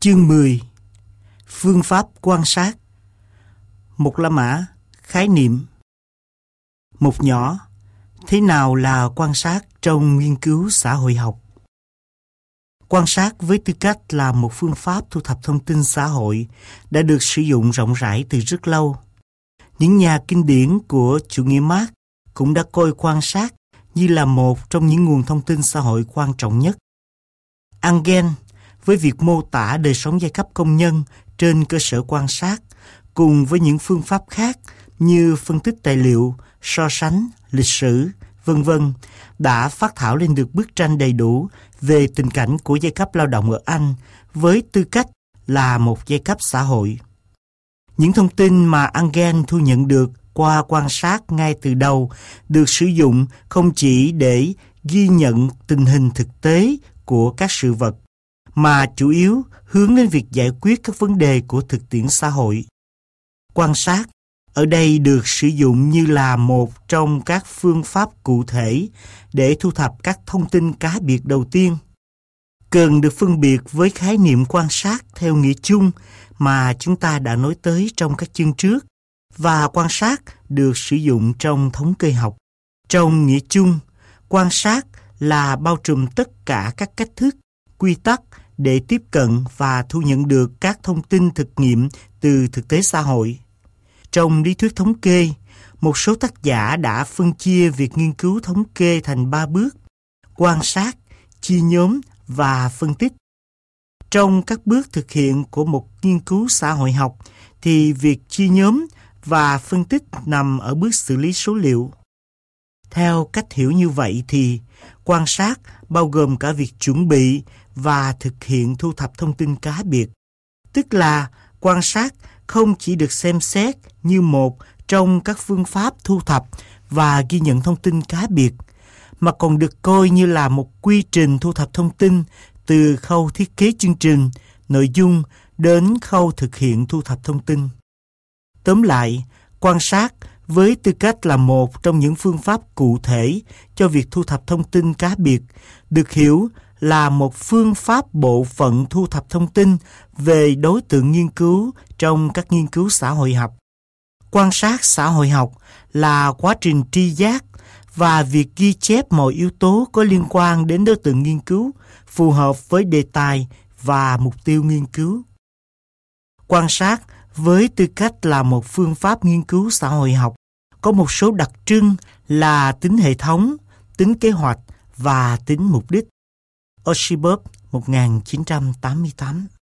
Chương 10. Phương pháp quan sát. Một La Mã, khái niệm. Một nhỏ, thế nào là quan sát trong nghiên cứu xã hội học? Quan sát với tư cách là một phương pháp thu thập thông tin xã hội đã được sử dụng rộng rãi từ rất lâu. Những nhà kinh điển của chủ nghĩa Mác cũng đã coi quan sát như là một trong những nguồn thông tin xã hội quan trọng nhất. Engels, với việc mô tả đời sống giai cấp công nhân trên cơ sở quan sát, cùng với những phương pháp khác như phân tích tài liệu, so sánh, lịch sử, v.v., đã phát thảo lên được bức tranh đầy đủ về tình cảnh của giai cấp lao động ở Anh với tư cách là một giai cấp xã hội. Những thông tin mà Engels thu nhận được qua quan sát ngay từ đầu được sử dụng không chỉ để ghi nhận tình hình thực tế của các sự vật, mà chủ yếu hướng đến việc giải quyết các vấn đề của thực tiễn xã hội. Quan sát ở đây được sử dụng như là một trong các phương pháp cụ thể để thu thập các thông tin cá biệt đầu tiên. Cần được phân biệt với khái niệm quan sát theo nghĩa chung mà chúng ta đã nói tới trong các chương trước, và quan sát được sử dụng trong thống kê học. Trong nghĩa chung, quan sát là bao trùm tất cả các cách thức, quy tắc để tiếp cận và thu nhận được các thông tin thực nghiệm từ thực tế xã hội. Trong lý thuyết thống kê, một số tác giả đã phân chia việc nghiên cứu thống kê thành 3 bước: quan sát, chia nhóm và phân tích. Trong các bước thực hiện của một nghiên cứu xã hội học thì việc chia nhóm và phân tích nằm ở bước xử lý số liệu. Theo cách hiểu như vậy thì quan sát bao gồm cả việc chuẩn bị và thực hiện thu thập thông tin cá biệt. Tức là quan sát không chỉ được xem xét như một trong các phương pháp thu thập và ghi nhận thông tin cá biệt, mà còn được coi như là một quy trình thu thập thông tin từ khâu thiết kế chương trình, nội dung đến khâu thực hiện thu thập thông tin. Tóm lại, quan sát với tư cách là một trong những phương pháp cụ thể cho việc thu thập thông tin cá biệt được hiểu là một phương pháp bộ phận thu thập thông tin về đối tượng nghiên cứu trong các nghiên cứu xã hội học. Quan sát xã hội học là quá trình tri giác và việc ghi chép mọi yếu tố có liên quan đến đối tượng nghiên cứu phù hợp với đề tài và mục tiêu nghiên cứu. Quan sát với tư cách là một phương pháp nghiên cứu xã hội học có một số đặc trưng là tính hệ thống, tính kế hoạch và tính mục đích. Osipov, 1988.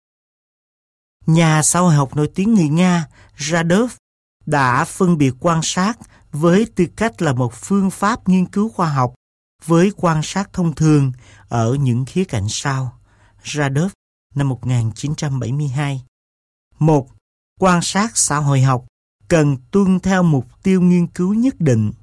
Nhà xã hội học nổi tiếng người Nga Radov đã phân biệt quan sát với tư cách là một phương pháp nghiên cứu khoa học với quan sát thông thường ở những khía cạnh sau. Radov, năm 1972. 1. Quan sát xã hội học cần tuân theo mục tiêu nghiên cứu nhất định.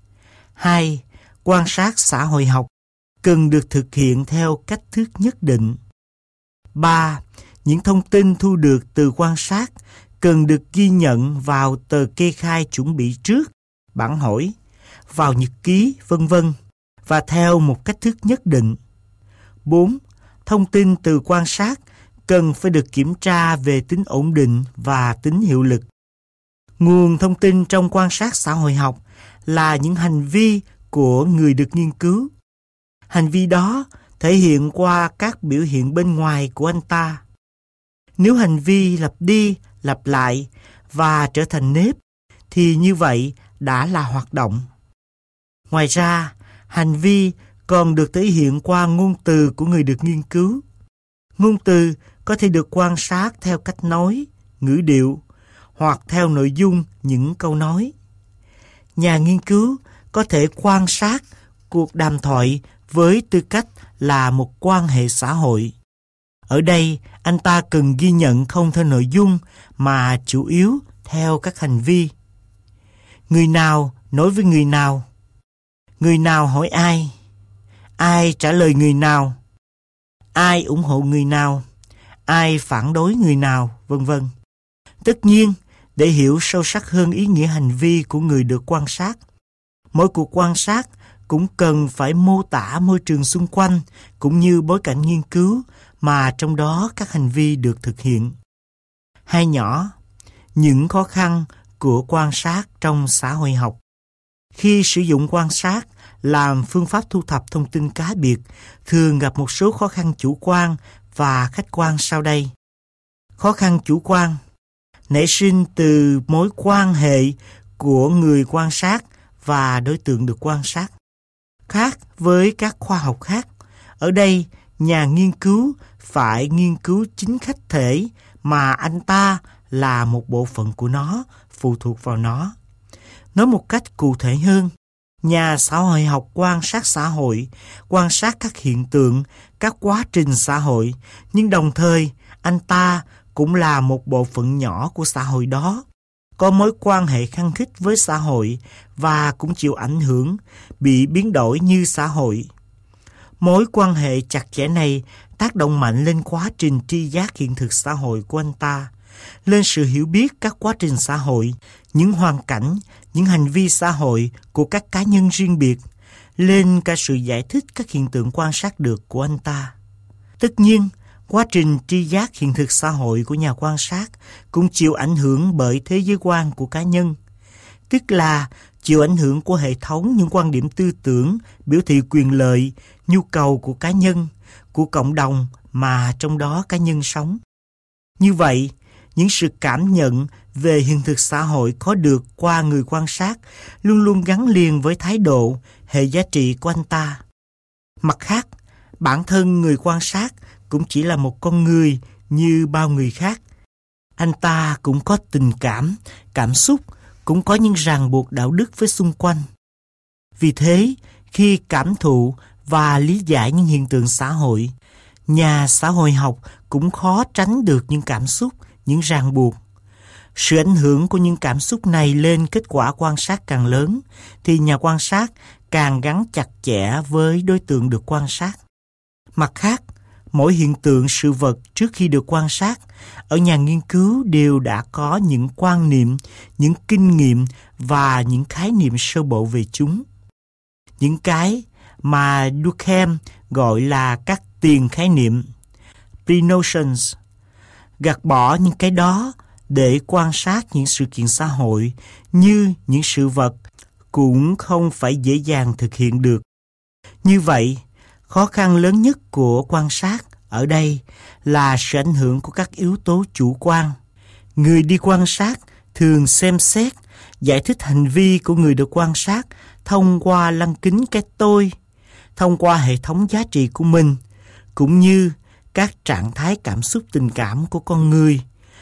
2. Quan sát xã hội học cần được thực hiện theo cách thức nhất định. 3. Những thông tin thu được từ quan sát cần được ghi nhận vào tờ kê khai chuẩn bị trước, bản hỏi, vào nhật ký, v.v. và theo một cách thức nhất định. 4. Thông tin từ quan sát cần phải được kiểm tra về tính ổn định và tính hiệu lực. Nguồn thông tin trong quan sát xã hội học là những hành vi của người được nghiên cứu. Hành vi đó thể hiện qua các biểu hiện bên ngoài của anh ta. Nếu hành vi lặp đi, lặp lại và trở thành nếp, thì như vậy đã là hoạt động. Ngoài ra, hành vi còn được thể hiện qua ngôn từ của người được nghiên cứu. Ngôn từ có thể được quan sát theo cách nói, ngữ điệu, hoặc theo nội dung những câu nói. Nhà nghiên cứu có thể quan sát cuộc đàm thoại với tư cách là một quan hệ xã hội. Ở đây, anh ta cần ghi nhận không theo nội dung mà chủ yếu theo các hành vi. Người nào nói với người nào? Người nào hỏi ai? Ai trả lời người nào? Ai ủng hộ người nào? Ai phản đối người nào? v.v. Tất nhiên, để hiểu sâu sắc hơn ý nghĩa hành vi của người được quan sát, mỗi cuộc quan sát cũng cần phải mô tả môi trường xung quanh cũng như bối cảnh nghiên cứu mà trong đó các hành vi được thực hiện. Hai nhỏ, những khó khăn của quan sát trong xã hội học. Khi sử dụng quan sát làm phương pháp thu thập thông tin cá biệt, thường gặp một số khó khăn chủ quan và khách quan sau đây. Khó khăn chủ quan nảy sinh từ mối quan hệ của người quan sát và đối tượng được quan sát. Khác với các khoa học khác, ở đây nhà nghiên cứu phải nghiên cứu chính khách thể mà anh ta là một bộ phận của nó, phụ thuộc vào nó. Nói một cách cụ thể hơn, nhà xã hội học quan sát xã hội, quan sát các hiện tượng, các quá trình xã hội, nhưng đồng thời anh ta cũng là một bộ phận nhỏ của xã hội đó, có mối quan hệ khăng khít với xã hội và cũng chịu ảnh hưởng, bị biến đổi như xã hội. Mối quan hệ chặt chẽ này tác động mạnh lên quá trình tri giác hiện thực xã hội của anh ta, lên sự hiểu biết các quá trình xã hội, những hoàn cảnh, những hành vi xã hội của các cá nhân riêng biệt, lên cả sự giải thích các hiện tượng quan sát được của anh ta. Tất nhiên, quá trình tri giác hiện thực xã hội của nhà quan sát cũng chịu ảnh hưởng bởi thế giới quan của cá nhân, tức là chịu ảnh hưởng của hệ thống những quan điểm tư tưởng, biểu thị quyền lợi, nhu cầu của cá nhân, của cộng đồng mà trong đó cá nhân sống. Như vậy, những sự cảm nhận về hiện thực xã hội có được qua người quan sát luôn luôn gắn liền với thái độ, hệ giá trị của anh ta. Mặt khác, bản thân người quan sát cũng chỉ là một con người như bao người khác. Anh ta cũng có tình cảm, cảm xúc, cũng có những ràng buộc đạo đức với xung quanh. Vì thế, khi cảm thụ và lý giải những hiện tượng xã hội, nhà xã hội học cũng khó tránh được những cảm xúc, những ràng buộc. Sự ảnh hưởng của những cảm xúc này lên kết quả quan sát càng lớn, thì nhà quan sát càng gắn chặt chẽ với đối tượng được quan sát. Mặt khác, mỗi hiện tượng sự vật trước khi được quan sát, ở nhà nghiên cứu đều đã có những quan niệm, những kinh nghiệm và những khái niệm sơ bộ về chúng. Những cái mà Durkheim gọi là các tiền khái niệm, pre-notions. Gạt bỏ những cái đó để quan sát những sự kiện xã hội như những sự vật cũng không phải dễ dàng thực hiện được. Như vậy, khó khăn lớn nhất của quan sát ở đây là sự ảnh hưởng của các yếu tố chủ quan. Người đi quan sát thường xem xét, giải thích hành vi của người được quan sát thông qua lăng kính cái tôi, thông qua hệ thống giá trị của mình, cũng như các trạng thái cảm xúc tình cảm của con người,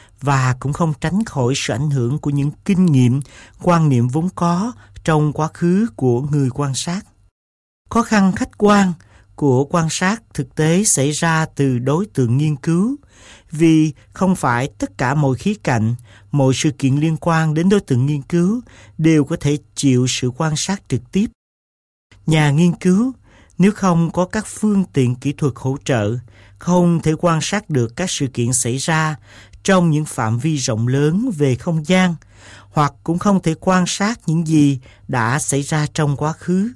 và cũng không tránh khỏi sự ảnh hưởng của những kinh nghiệm, quan niệm vốn có trong quá khứ của người quan sát. Khó khăn khách quan của quan sát thực tế xảy ra từ đối tượng nghiên cứu, vì không phải tất cả mọi khía cạnh, mọi sự kiện liên quan đến đối tượng nghiên cứu đều có thể chịu sự quan sát trực tiếp. Nhà nghiên cứu, nếu không có các phương tiện kỹ thuật hỗ trợ, không thể quan sát được các sự kiện xảy ra trong những phạm vi rộng lớn về không gian, hoặc cũng không thể quan sát những gì đã xảy ra trong quá khứ.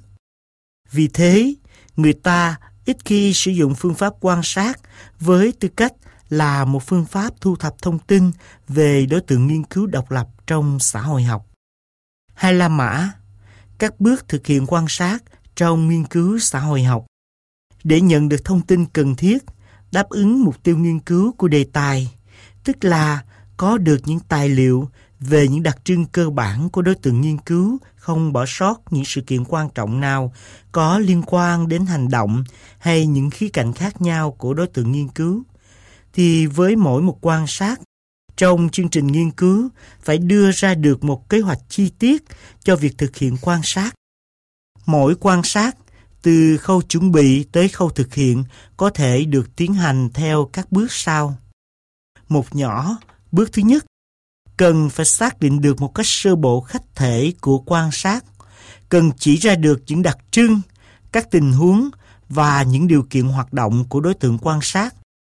Vì thế, người ta ít khi sử dụng phương pháp quan sát với tư cách là một phương pháp thu thập thông tin về đối tượng nghiên cứu độc lập trong xã hội học. Hai La Mã, các bước thực hiện quan sát trong nghiên cứu xã hội học. Để nhận được thông tin cần thiết, đáp ứng mục tiêu nghiên cứu của đề tài, tức là có được những tài liệu về những đặc trưng cơ bản của đối tượng nghiên cứu, không bỏ sót những sự kiện quan trọng nào có liên quan đến hành động hay những khía cạnh khác nhau của đối tượng nghiên cứu, thì với mỗi một quan sát, trong chương trình nghiên cứu phải đưa ra được một kế hoạch chi tiết cho việc thực hiện quan sát. Mỗi quan sát, từ khâu chuẩn bị tới khâu thực hiện, có thể được tiến hành theo các bước sau. Một nhỏ, bước thứ nhất, cần phải xác định được một cách sơ bộ khách thể của quan sát, cần chỉ ra được những đặc trưng, các tình huống và những điều kiện hoạt động của đối tượng quan sát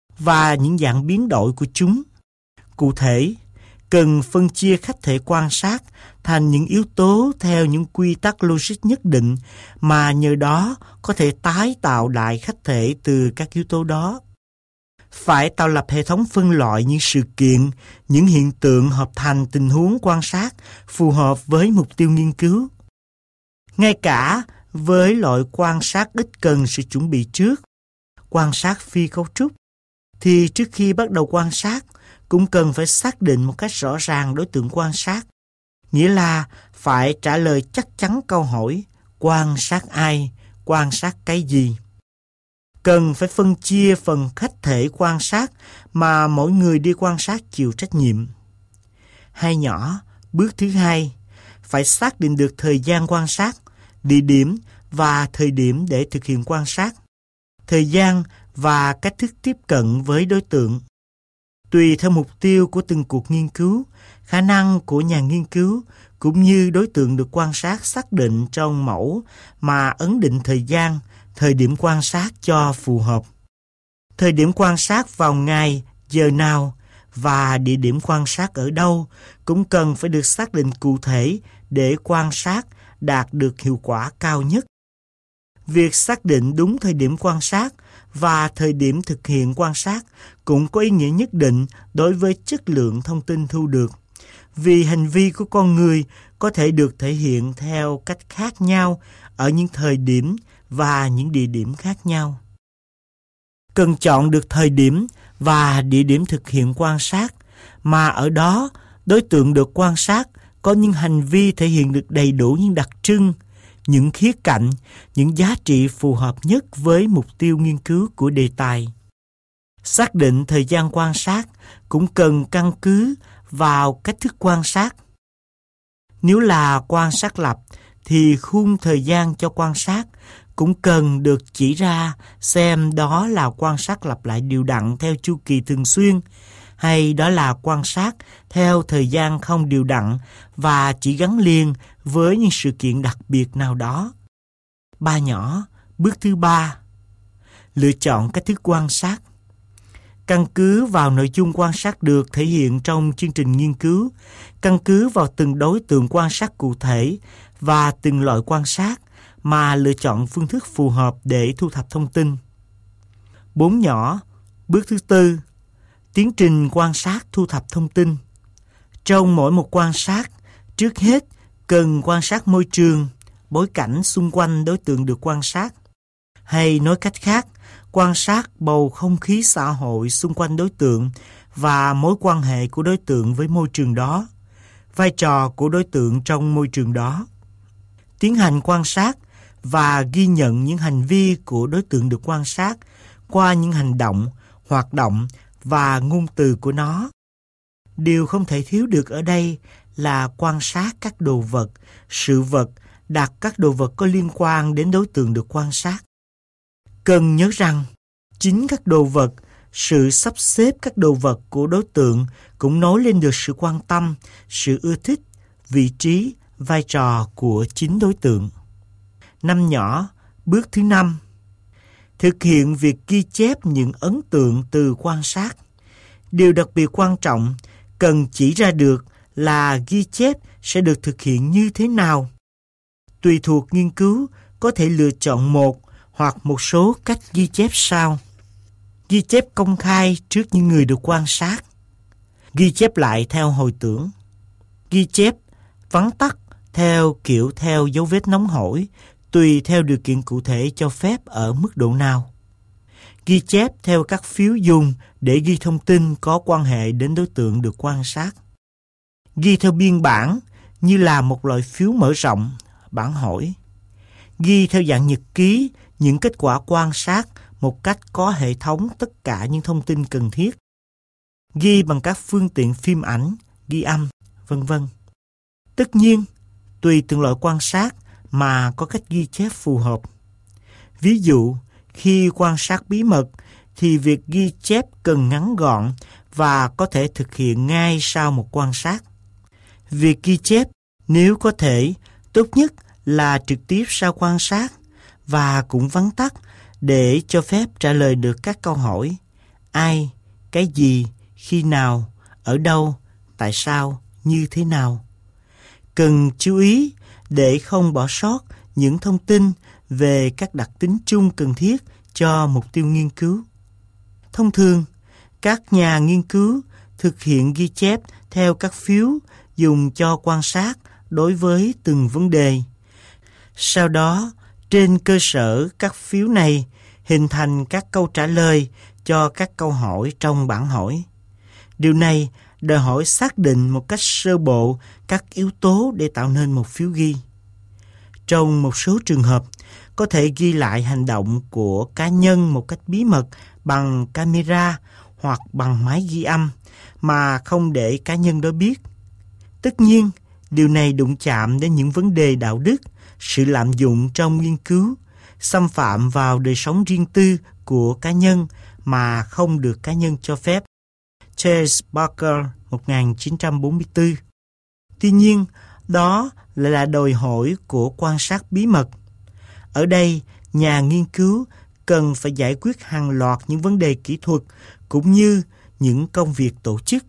và những dạng biến đổi của chúng. Cụ thể, cần phân chia khách thể quan sát thành những yếu tố theo những quy tắc logic nhất định mà nhờ đó có thể tái tạo lại khách thể từ các yếu tố đó. Phải tạo lập hệ thống phân loại những sự kiện, những hiện tượng hợp thành tình huống quan sát phù hợp với mục tiêu nghiên cứu. Ngay cả với loại quan sát ít cần sự chuẩn bị trước, quan sát phi cấu trúc, thì trước khi bắt đầu quan sát cũng cần phải xác định một cách rõ ràng đối tượng quan sát. Nghĩa là phải trả lời chắc chắn câu hỏi quan sát ai, quan sát cái gì. Cần phải phân chia phần khách thể quan sát mà mỗi người đi quan sát chịu trách nhiệm. Hai nhỏ, bước thứ hai, phải xác định được thời gian quan sát, địa điểm và thời điểm để thực hiện quan sát, thời gian và cách thức tiếp cận với đối tượng. Tùy theo mục tiêu của từng cuộc nghiên cứu, khả năng của nhà nghiên cứu cũng như đối tượng được quan sát xác định trong mẫu mà ấn định thời gian, thời điểm quan sát cho phù hợp. Thời điểm quan sát vào ngày, giờ nào và địa điểm quan sát ở đâu cũng cần phải được xác định cụ thể để quan sát đạt được hiệu quả cao nhất. Việc xác định đúng thời điểm quan sát và thời điểm thực hiện quan sát cũng có ý nghĩa nhất định đối với chất lượng thông tin thu được, vì hành vi của con người có thể được thể hiện theo cách khác nhau ở những thời điểm và những địa điểm khác nhau. Cần chọn được thời điểm và địa điểm thực hiện quan sát mà ở đó đối tượng được quan sát có những hành vi thể hiện được đầy đủ những đặc trưng, những khía cạnh, những giá trị phù hợp nhất với mục tiêu nghiên cứu của đề tài. Xác định thời gian quan sát cũng cần căn cứ vào cách thức quan sát. Nếu là quan sát lập thì khung thời gian cho quan sát cũng cần được chỉ ra xem đó là quan sát lặp lại đều đặn theo chu kỳ thường xuyên hay đó là quan sát theo thời gian không đều đặn và chỉ gắn liền với những sự kiện đặc biệt nào đó. Ba nhỏ, bước thứ ba, lựa chọn cách thức quan sát. Căn cứ vào nội dung quan sát được thể hiện trong chương trình nghiên cứu, căn cứ vào từng đối tượng quan sát cụ thể và từng loại quan sát mà lựa chọn phương thức phù hợp để thu thập thông tin. Bốn nhỏ, bước thứ tư, tiến trình quan sát thu thập thông tin. Trong mỗi một quan sát, trước hết cần quan sát môi trường, bối cảnh xung quanh đối tượng được quan sát. Hay nói cách khác, quan sát bầu không khí xã hội xung quanh đối tượng và mối quan hệ của đối tượng với môi trường đó, vai trò của đối tượng trong môi trường đó. Tiến hành quan sát và ghi nhận những hành vi của đối tượng được quan sát qua những hành động, hoạt động và ngôn từ của nó. Điều không thể thiếu được ở đây là quan sát các đồ vật, sự vật, đặt các đồ vật có liên quan đến đối tượng được quan sát. Cần nhớ rằng, chính các đồ vật, sự sắp xếp các đồ vật của đối tượng cũng nói lên được sự quan tâm, sự ưa thích, vị trí, vai trò của chính đối tượng. Năm nhỏ, bước thứ 5. Thực hiện việc ghi chép những ấn tượng từ quan sát. Điều đặc biệt quan trọng cần chỉ ra được là ghi chép sẽ được thực hiện như thế nào. Tùy thuộc nghiên cứu, có thể lựa chọn một hoặc một số cách ghi chép sau. Ghi chép công khai trước những người được quan sát. Ghi chép lại theo hồi tưởng. Ghi chép vắn tắt theo dấu vết nóng hổi, tùy theo điều kiện cụ thể cho phép ở mức độ nào. Ghi chép theo các phiếu dùng để ghi thông tin có quan hệ đến đối tượng được quan sát. Ghi theo biên bản như là một loại phiếu mở rộng, bản hỏi. Ghi theo dạng nhật ký những kết quả quan sát một cách có hệ thống tất cả những thông tin cần thiết. Ghi bằng các phương tiện phim ảnh, ghi âm, v.v. Tất nhiên, tùy từng loại quan sát mà có cách ghi chép phù hợp. Ví dụ, khi quan sát bí mật thì việc ghi chép cần ngắn gọn và có thể thực hiện ngay sau một quan sát. Việc ghi chép, nếu có thể, tốt nhất là trực tiếp sau quan sát và cũng vắn tắt để cho phép trả lời được các câu hỏi ai, cái gì, khi nào, ở đâu, tại sao, như thế nào. Cần chú ý để không bỏ sót những thông tin về các đặc tính chung cần thiết cho mục tiêu nghiên cứu. Thông thường, Các nhà nghiên cứu thực hiện ghi chép theo các phiếu dùng cho quan sát đối với từng vấn đề. Sau đó, trên cơ sở các phiếu này, hình thành các câu trả lời cho các câu hỏi trong bảng hỏi. Điều này đòi hỏi xác định một cách sơ bộ các yếu tố để tạo nên một phiếu ghi. Trong một số trường hợp, có thể ghi lại hành động của cá nhân một cách bí mật bằng camera hoặc bằng máy ghi âm mà không để cá nhân đó biết. Tất nhiên, điều này đụng chạm đến những vấn đề đạo đức, sự lạm dụng trong nghiên cứu, xâm phạm vào đời sống riêng tư của cá nhân mà không được cá nhân cho phép. Chase Barker, 1944. Tuy nhiên, đó lại là đòi hỏi của quan sát bí mật. Ở đây, nhà nghiên cứu cần phải giải quyết hàng loạt những vấn đề kỹ thuật cũng như những công việc tổ chức.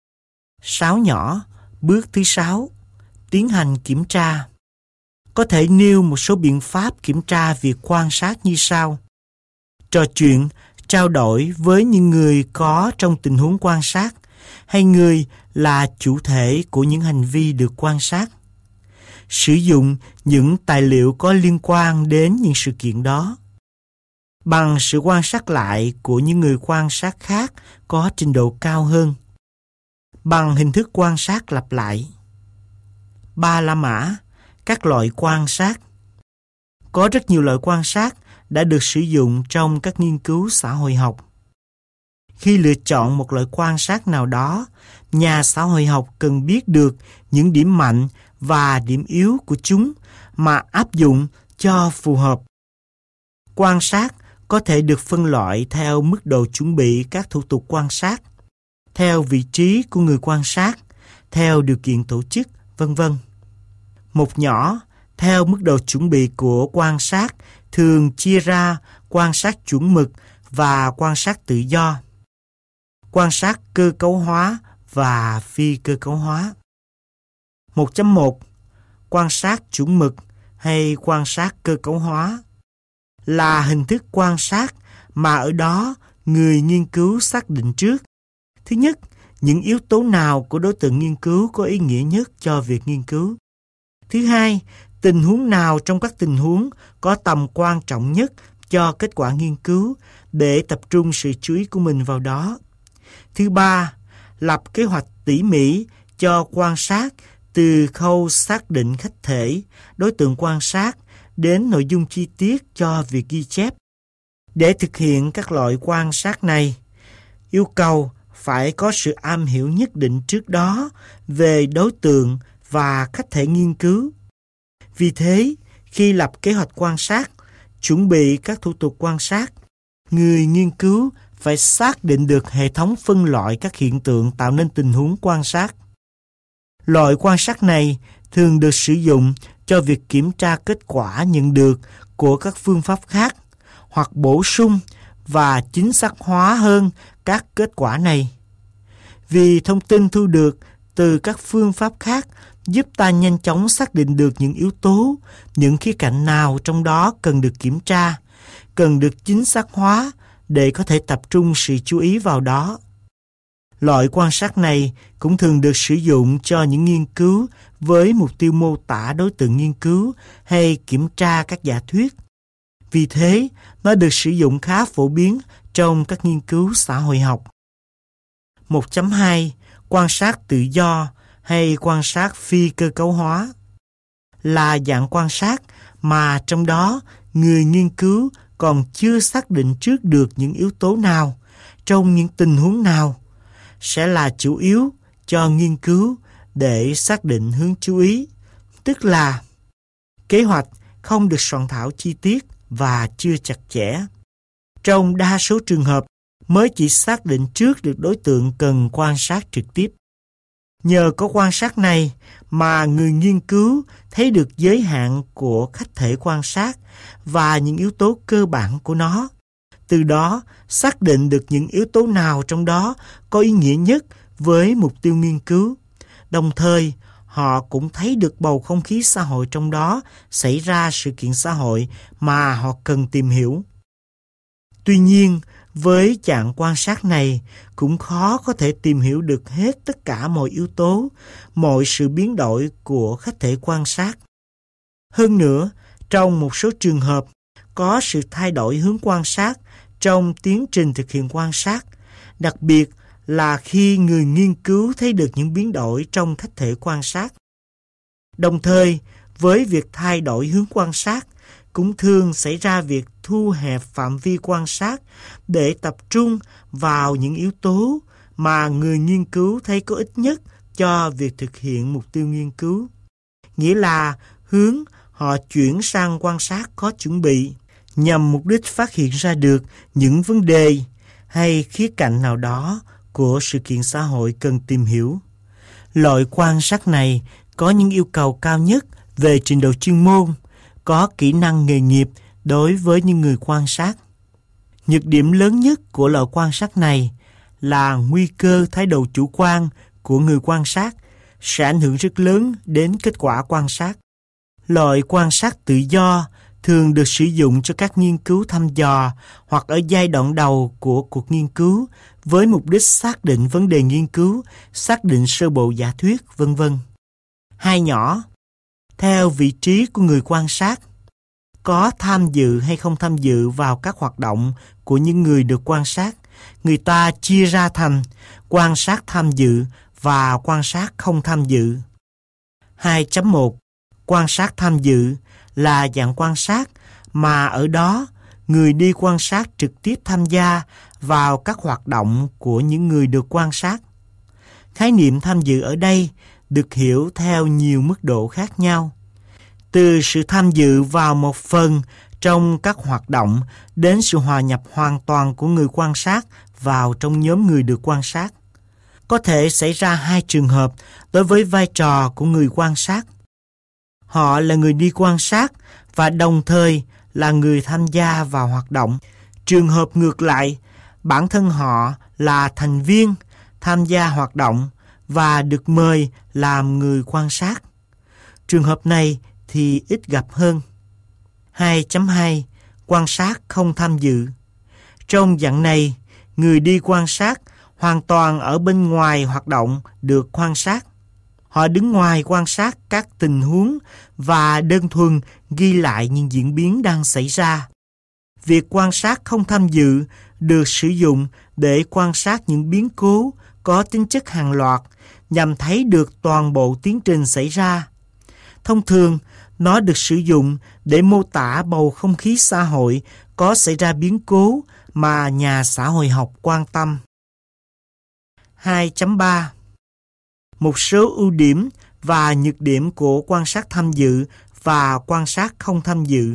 6 nhỏ, bước thứ 6, tiến hành kiểm tra. Có thể nêu một số biện pháp kiểm tra việc quan sát như sau. Trò chuyện, trao đổi với những người có trong tình huống quan sát hay người là chủ thể của những hành vi được quan sát. Sử dụng những tài liệu có liên quan đến những sự kiện đó. Bằng sự quan sát lại của những người quan sát khác có trình độ cao hơn. Bằng hình thức quan sát lặp lại. 3 La Mã, các loại quan sát. Có rất nhiều loại quan sát đã được sử dụng trong các nghiên cứu xã hội học. Khi lựa chọn một loại quan sát nào đó, nhà xã hội học cần biết được những điểm mạnh và điểm yếu của chúng mà áp dụng cho phù hợp. Quan sát có thể được phân loại theo mức độ chuẩn bị các thủ tục quan sát, theo vị trí của người quan sát, theo điều kiện tổ chức, v.v. Một nhỏ, theo mức độ chuẩn bị của quan sát, thường chia ra quan sát chuẩn mực và quan sát tự do, quan sát cơ cấu hóa và phi cơ cấu hóa. 1.1. Quan sát chuẩn mực hay quan sát cơ cấu hóa là hình thức quan sát mà ở đó người nghiên cứu xác định trước. Thứ nhất, những yếu tố nào của đối tượng nghiên cứu có ý nghĩa nhất cho việc nghiên cứu. Thứ hai, tình huống nào trong các tình huống có tầm quan trọng nhất cho kết quả nghiên cứu để tập trung sự chú ý của mình vào đó. Thứ ba, lập kế hoạch tỉ mỉ cho quan sát từ khâu xác định khách thể, đối tượng quan sát đến nội dung chi tiết cho việc ghi chép. Để thực hiện các loại quan sát này, yêu cầu phải có sự am hiểu nhất định trước đó về đối tượng và khách thể nghiên cứu. Vì thế, khi lập kế hoạch quan sát, chuẩn bị các thủ tục quan sát, người nghiên cứu phải xác định được hệ thống phân loại các hiện tượng tạo nên tình huống quan sát. Loại quan sát này thường được sử dụng cho việc kiểm tra kết quả nhận được của các phương pháp khác, hoặc bổ sung và chính xác hóa hơn các kết quả này. Vì thông tin thu được từ các phương pháp khác giúp ta nhanh chóng xác định được những yếu tố, những khía cạnh nào trong đó cần được kiểm tra, cần được chính xác hóa để có thể tập trung sự chú ý vào đó. Loại quan sát này cũng thường được sử dụng cho những nghiên cứu với mục tiêu mô tả đối tượng nghiên cứu hay kiểm tra các giả thuyết. Vì thế, nó được sử dụng khá phổ biến trong các nghiên cứu xã hội học. 1.2. Quan sát tự do hay quan sát phi cơ cấu hóa là dạng quan sát mà trong đó người nghiên cứu còn chưa xác định trước được những yếu tố nào, trong những tình huống nào, sẽ là chủ yếu cho nghiên cứu để xác định hướng chú ý, tức là kế hoạch không được soạn thảo chi tiết và chưa chặt chẽ. Trong đa số trường hợp mới chỉ xác định trước được đối tượng cần quan sát trực tiếp. Nhờ có quan sát này mà người nghiên cứu thấy được giới hạn của khách thể quan sát và những yếu tố cơ bản của nó. Từ đó xác định được những yếu tố nào trong đó có ý nghĩa nhất với mục tiêu nghiên cứu. Đồng thời, họ cũng thấy được bầu không khí xã hội trong đó xảy ra sự kiện xã hội mà họ cần tìm hiểu. Tuy nhiên, Với dạng quan sát này, cũng khó có thể tìm hiểu được hết tất cả mọi yếu tố, mọi sự biến đổi của khách thể quan sát. Hơn nữa, trong một số trường hợp, có sự thay đổi hướng quan sát trong tiến trình thực hiện quan sát, đặc biệt là khi người nghiên cứu thấy được những biến đổi trong khách thể quan sát. Đồng thời, với việc thay đổi hướng quan sát, cũng thường xảy ra việc thu hẹp phạm vi quan sát để tập trung vào những yếu tố mà người nghiên cứu thấy có ích nhất cho việc thực hiện mục tiêu nghiên cứu. Nghĩa là hướng họ chuyển sang quan sát có chuẩn bị nhằm mục đích phát hiện ra được những vấn đề hay khía cạnh nào đó của sự kiện xã hội cần tìm hiểu. Loại quan sát này có những yêu cầu cao nhất về trình độ chuyên môn, có kỹ năng nghề nghiệp đối với những người quan sát. Nhược điểm lớn nhất của loại quan sát này là nguy cơ thái độ chủ quan của người quan sát sẽ ảnh hưởng rất lớn đến kết quả quan sát. Loại quan sát tự do thường được sử dụng cho các nghiên cứu thăm dò hoặc ở giai đoạn đầu của cuộc nghiên cứu với mục đích xác định vấn đề nghiên cứu, xác định sơ bộ giả thuyết, v.v. 2 nhỏ. Theo vị trí của người quan sát, có tham dự hay không tham dự vào các hoạt động của những người được quan sát, người ta chia ra thành quan sát tham dự và quan sát không tham dự. 2.1 Quan sát tham dự là dạng quan sát mà ở đó người đi quan sát trực tiếp tham gia vào các hoạt động của những người được quan sát. Khái niệm tham dự ở đây được hiểu theo nhiều mức độ khác nhau. Từ sự tham dự vào một phần trong các hoạt động đến sự hòa nhập hoàn toàn của người quan sát vào trong nhóm người được quan sát. Có thể xảy ra 2 trường hợp đối với vai trò của người quan sát. Họ là người đi quan sát và đồng thời là người tham gia vào hoạt động. Trường hợp ngược lại, bản thân họ là thành viên tham gia hoạt động và được mời làm người quan sát. Trường hợp này thì ít gặp hơn. 2.2 Quan sát không tham dự. Trong dạng này, người đi quan sát hoàn toàn ở bên ngoài hoạt động được quan sát. Họ đứng ngoài quan sát các tình huống và đơn thuần ghi lại những diễn biến đang xảy ra. Việc quan sát không tham dự được sử dụng để quan sát những biến cố có tính chất hàng loạt nhằm thấy được toàn bộ tiến trình xảy ra. Thông thường, nó được sử dụng để mô tả bầu không khí xã hội có xảy ra biến cố mà nhà xã hội học quan tâm. 2.3 Một số ưu điểm và nhược điểm của quan sát tham dự và quan sát không tham dự.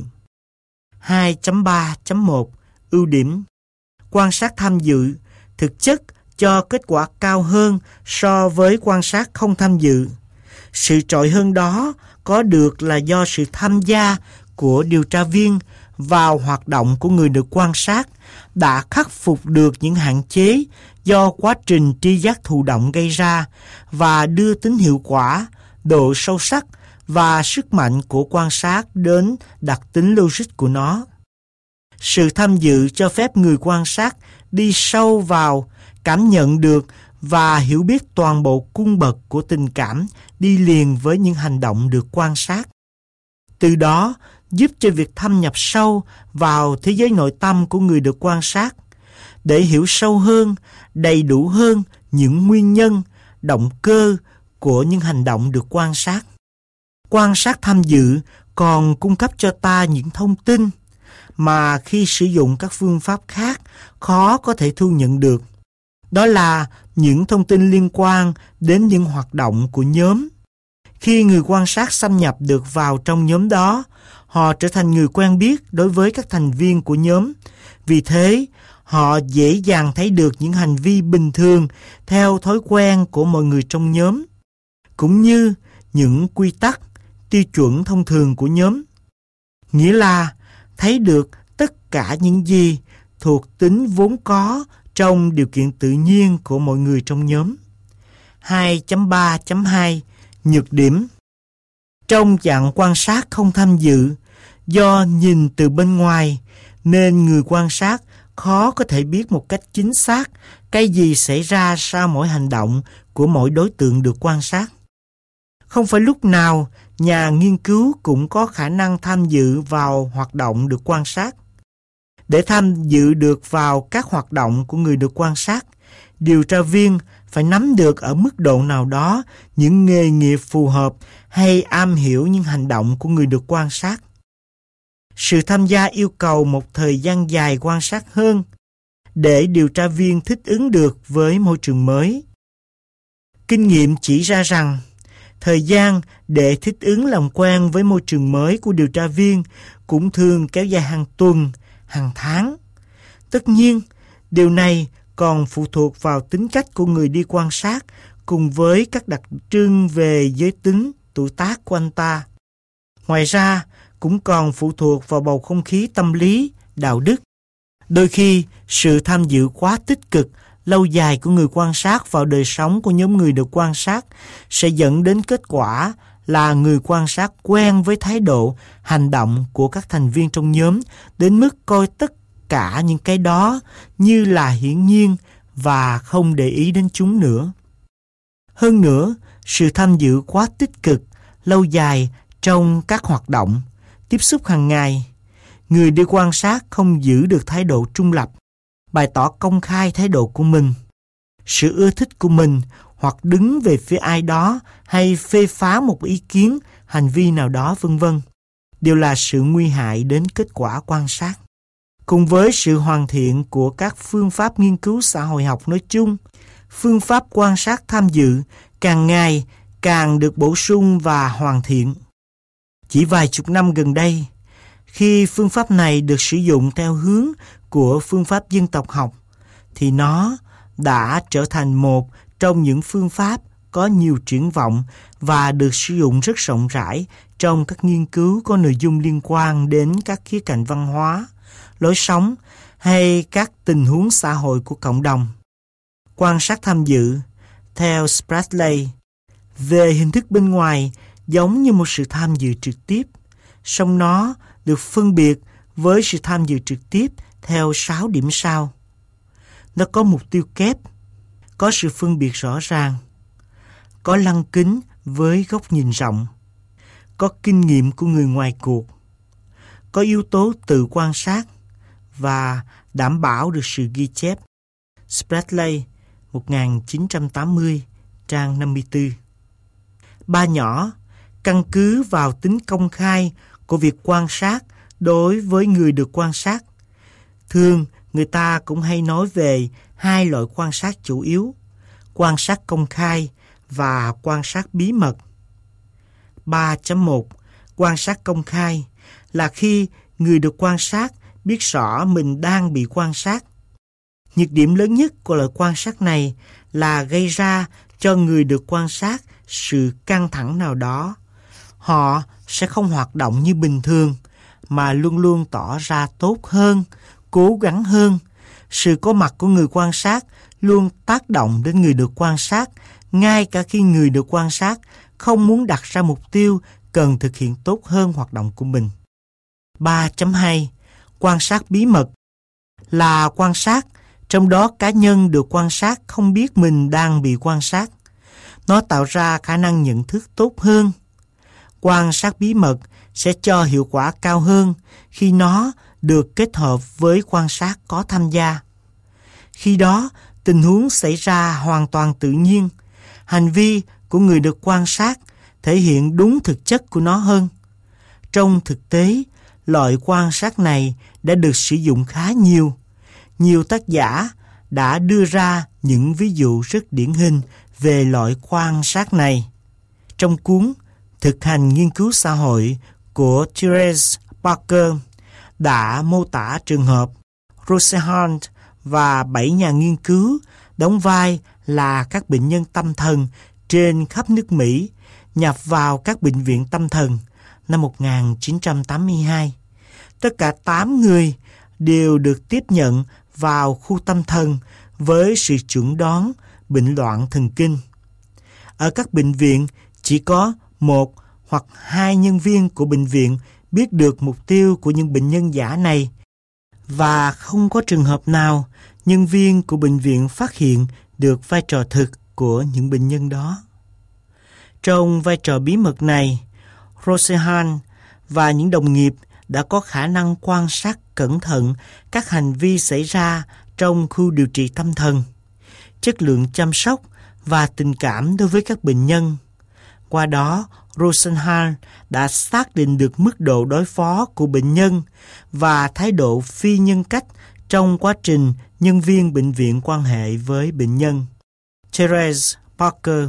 2.3.1 Ưu điểm. Quan sát tham dự thực chất cho kết quả cao hơn so với quan sát không tham dự. Sự trội hơn đó có được là do sự tham gia của điều tra viên vào hoạt động của người được quan sát đã khắc phục được những hạn chế do quá trình tri giác thụ động gây ra và đưa tính hiệu quả, độ sâu sắc và sức mạnh của quan sát đến đặc tính logic của nó. Sự tham dự cho phép người quan sát đi sâu vào, cảm nhận được và hiểu biết toàn bộ cung bậc của tình cảm đi liền với những hành động được quan sát. Từ đó, giúp cho việc thâm nhập sâu vào thế giới nội tâm của người được quan sát, để hiểu sâu hơn, đầy đủ hơn những nguyên nhân, động cơ của những hành động được quan sát. Quan sát tham dự còn cung cấp cho ta những thông tin mà khi sử dụng các phương pháp khác khó có thể thu nhận được. Đó là những thông tin liên quan đến những hoạt động của nhóm. Khi người quan sát xâm nhập được vào trong nhóm đó, họ trở thành người quen biết đối với các thành viên của nhóm. Vì thế, họ dễ dàng thấy được những hành vi bình thường theo thói quen của mọi người trong nhóm, cũng như những quy tắc, tiêu chuẩn thông thường của nhóm. Nghĩa là thấy được tất cả những gì thuộc tính vốn có trong điều kiện tự nhiên của mọi người trong nhóm. 2.3.2 Nhược điểm. Trong dạng quan sát không tham dự, do nhìn từ bên ngoài nên người quan sát khó có thể biết một cách chính xác cái gì xảy ra sau mỗi hành động của mỗi đối tượng được quan sát. Không phải lúc nào nhà nghiên cứu cũng có khả năng tham dự vào hoạt động được quan sát. Để tham dự được vào các hoạt động của người được quan sát, điều tra viên phải nắm được ở mức độ nào đó những nghề nghiệp phù hợp hay am hiểu những hành động của người được quan sát. Sự tham gia yêu cầu một thời gian dài quan sát hơn để điều tra viên thích ứng được với môi trường mới. Kinh nghiệm chỉ ra rằng thời gian để thích ứng làm quen với môi trường mới của điều tra viên cũng thường kéo dài hàng tuần, hàng tháng. Tất nhiên, điều này còn phụ thuộc vào tính cách của người đi quan sát cùng với các đặc trưng về giới tính, tuổi tác của anh ta. Ngoài ra, cũng còn phụ thuộc vào bầu không khí tâm lý, đạo đức. Đôi khi, sự tham dự quá tích cực, lâu dài của người quan sát vào đời sống của nhóm người được quan sát sẽ dẫn đến kết quả là người quan sát quen với thái độ, hành động của các thành viên trong nhóm đến mức coi tất cả những cái đó như là hiển nhiên và không để ý đến chúng nữa. Hơn nữa, sự tham dự quá tích cực, lâu dài trong các hoạt động, tiếp xúc hàng ngày, người đi quan sát không giữ được thái độ trung lập, bày tỏ công khai thái độ của mình, sự ưa thích của mình hoặc đứng về phía ai đó hay phê phán một ý kiến, hành vi nào đó vân vân, đều là sự nguy hại đến kết quả quan sát. Cùng với sự hoàn thiện của các phương pháp nghiên cứu xã hội học nói chung, phương pháp quan sát tham dự càng ngày càng được bổ sung và hoàn thiện. Chỉ vài chục năm gần đây, khi phương pháp này được sử dụng theo hướng của phương pháp dân tộc học, thì nó đã trở thành một trong những phương pháp có nhiều triển vọng và được sử dụng rất rộng rãi trong các nghiên cứu có nội dung liên quan đến các khía cạnh văn hóa, lối sống hay các tình huống xã hội của cộng đồng. Quan sát tham dự, theo Spradley, về hình thức bên ngoài giống như một sự tham dự trực tiếp, song nó được phân biệt với sự tham dự trực tiếp theo 6 điểm sau. Nó có mục tiêu kép, có sự phân biệt rõ ràng, có lăng kính với góc nhìn rộng, có kinh nghiệm của người ngoài cuộc, có yếu tố tự quan sát và đảm bảo được sự ghi chép. Spradley, 1980, trang 54. 3 nhỏ, căn cứ vào tính công khai của việc quan sát đối với người được quan sát. Thường, người ta cũng hay nói về hai loại quan sát chủ yếu, quan sát công khai và quan sát bí mật. 3.1. Quan sát công khai là khi người được quan sát biết rõ mình đang bị quan sát. Nhược điểm lớn nhất của loại quan sát này là gây ra cho người được quan sát sự căng thẳng nào đó. Họ sẽ không hoạt động như bình thường, mà luôn luôn tỏ ra tốt hơn, cố gắng hơn. Sự có mặt của người quan sát luôn tác động đến người được quan sát, ngay cả khi người được quan sát không muốn đặt ra mục tiêu cần thực hiện tốt hơn hoạt động của mình. 3.2. Quan sát bí mật là quan sát, trong đó cá nhân được quan sát không biết mình đang bị quan sát. Nó tạo ra khả năng nhận thức tốt hơn. Quan sát bí mật sẽ cho hiệu quả cao hơn khi nó được kết hợp với quan sát có tham gia. Khi đó, tình huống xảy ra hoàn toàn tự nhiên. Hành vi của người được quan sát thể hiện đúng thực chất của nó hơn. Trong thực tế, loại quan sát này đã được sử dụng khá nhiều. Nhiều tác giả đã đưa ra những ví dụ rất điển hình về loại quan sát này. Trong cuốn Thực hành nghiên cứu xã hội của Therese Parker đã mô tả trường hợp Rose Hunt và 7 nhà nghiên cứu đóng vai là các bệnh nhân tâm thần trên khắp nước Mỹ nhập vào các bệnh viện tâm thần năm 1982. Tất cả 8 người đều được tiếp nhận vào khu tâm thần với sự chẩn đoán bệnh loạn thần kinh. Ở các bệnh viện, chỉ có 1 hoặc 2 nhân viên của bệnh viện biết được mục tiêu của những bệnh nhân giả này, và không có trường hợp nào nhân viên của bệnh viện phát hiện được vai trò thực của những bệnh nhân đó. Trong vai trò bí mật này, Rosenhan và những đồng nghiệp đã có khả năng quan sát cẩn thận các hành vi xảy ra trong khu điều trị tâm thần, chất lượng chăm sóc và tình cảm đối với các bệnh nhân. Qua đó, Rosenhan đã xác định được mức độ đối phó của bệnh nhân và thái độ phi nhân cách trong quá trình nhân viên bệnh viện quan hệ với bệnh nhân. Therese Parker,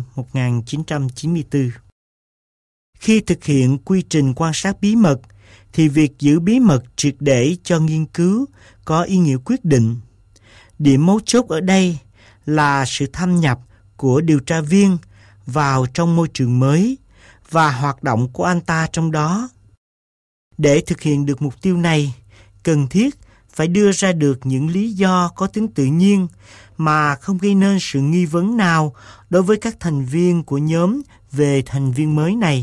1994. Khi thực hiện quy trình quan sát bí mật, thì việc giữ bí mật triệt để cho nghiên cứu có ý nghĩa quyết định. Điểm mấu chốt ở đây là sự thâm nhập của điều tra viên vào trong môi trường mới và hoạt động của anh ta trong đó. Để thực hiện được mục tiêu này, cần thiết phải đưa ra được những lý do có tính tự nhiên mà không gây nên sự nghi vấn nào đối với các thành viên của nhóm về thành viên mới này.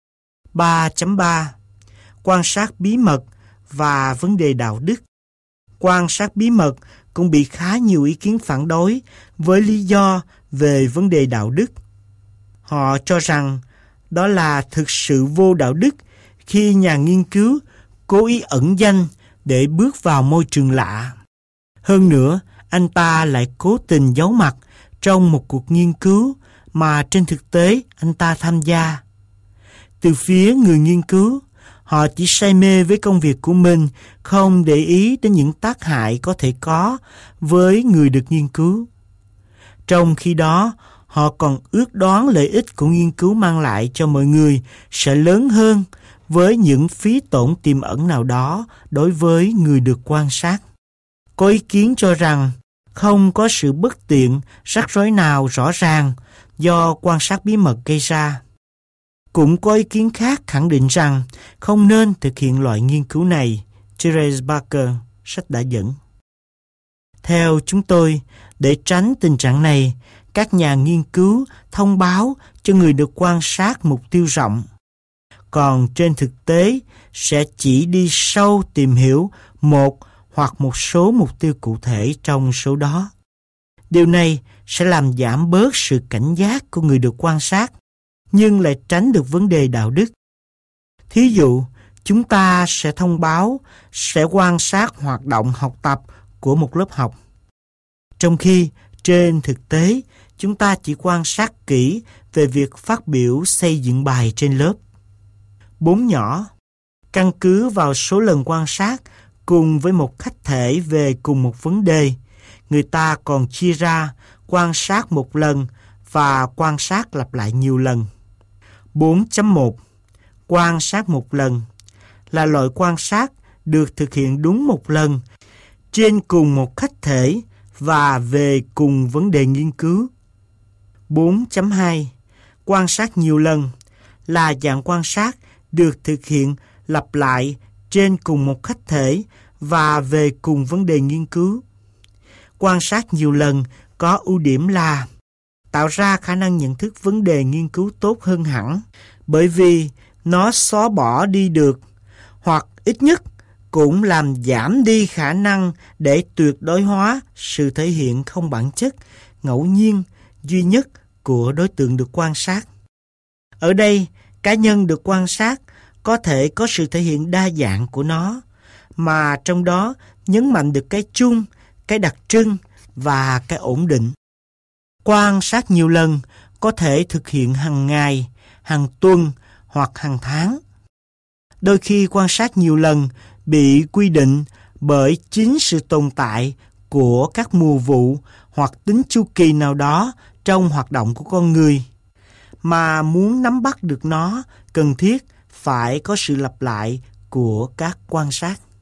3.3 Quan sát bí mật và vấn đề đạo đức. Quan sát bí mật cũng bị khá nhiều ý kiến phản đối với lý do về vấn đề đạo đức. Họ cho rằng đó là thực sự vô đạo đức khi nhà nghiên cứu cố ý ẩn danh để bước vào môi trường lạ. Hơn nữa, anh ta lại cố tình giấu mặt trong một cuộc nghiên cứu mà trên thực tế anh ta tham gia. Từ phía người nghiên cứu, họ chỉ say mê với công việc của mình, không để ý đến những tác hại có thể có với người được nghiên cứu. Trong khi đó, họ còn ước đoán lợi ích của nghiên cứu mang lại cho mọi người sẽ lớn hơn với những phí tổn tiềm ẩn nào đó đối với người được quan sát. Có ý kiến cho rằng không có sự bất tiện, rắc rối nào rõ ràng do quan sát bí mật gây ra. Cũng có ý kiến khác khẳng định rằng không nên thực hiện loại nghiên cứu này. Therese Parker, sách đã dẫn. Theo chúng tôi, để tránh tình trạng này, các nhà nghiên cứu thông báo cho người được quan sát mục tiêu rộng. Còn trên thực tế, sẽ chỉ đi sâu tìm hiểu một hoặc một số mục tiêu cụ thể trong số đó. Điều này sẽ làm giảm bớt sự cảnh giác của người được quan sát, nhưng lại tránh được vấn đề đạo đức. Thí dụ, chúng ta sẽ thông báo sẽ quan sát hoạt động học tập của một lớp học, trong khi trên thực tế chúng ta chỉ quan sát kỹ về việc phát biểu xây dựng bài trên lớp. 4 nhỏ, căn cứ vào số lần quan sát cùng với một khách thể về cùng một vấn đề, người ta còn chia ra quan sát một lần và quan sát lặp lại nhiều lần. 4.1 Quan sát một lần là loại quan sát được thực hiện đúng một lần trên cùng một khách thể và về cùng vấn đề nghiên cứu. 4.2 Quan sát nhiều lần là dạng quan sát được thực hiện lặp lại trên cùng một khách thể và về cùng vấn đề nghiên cứu. Quan sát nhiều lần có ưu điểm là tạo ra khả năng nhận thức vấn đề nghiên cứu tốt hơn hẳn, bởi vì nó xóa bỏ đi được, hoặc ít nhất cũng làm giảm đi khả năng để tuyệt đối hóa sự thể hiện không bản chất, ngẫu nhiên, duy nhất của đối tượng được quan sát. Ở đây, cá nhân được quan sát có thể có sự thể hiện đa dạng của nó, mà trong đó nhấn mạnh được cái chung, cái đặc trưng và cái ổn định. Quan sát nhiều lần có thể thực hiện hàng ngày, hàng tuần hoặc hàng tháng. Đôi khi quan sát nhiều lần bị quy định bởi chính sự tồn tại của các mùa vụ hoặc tính chu kỳ nào đó trong hoạt động của con người, mà muốn nắm bắt được nó cần thiết phải có sự lặp lại của các quan sát.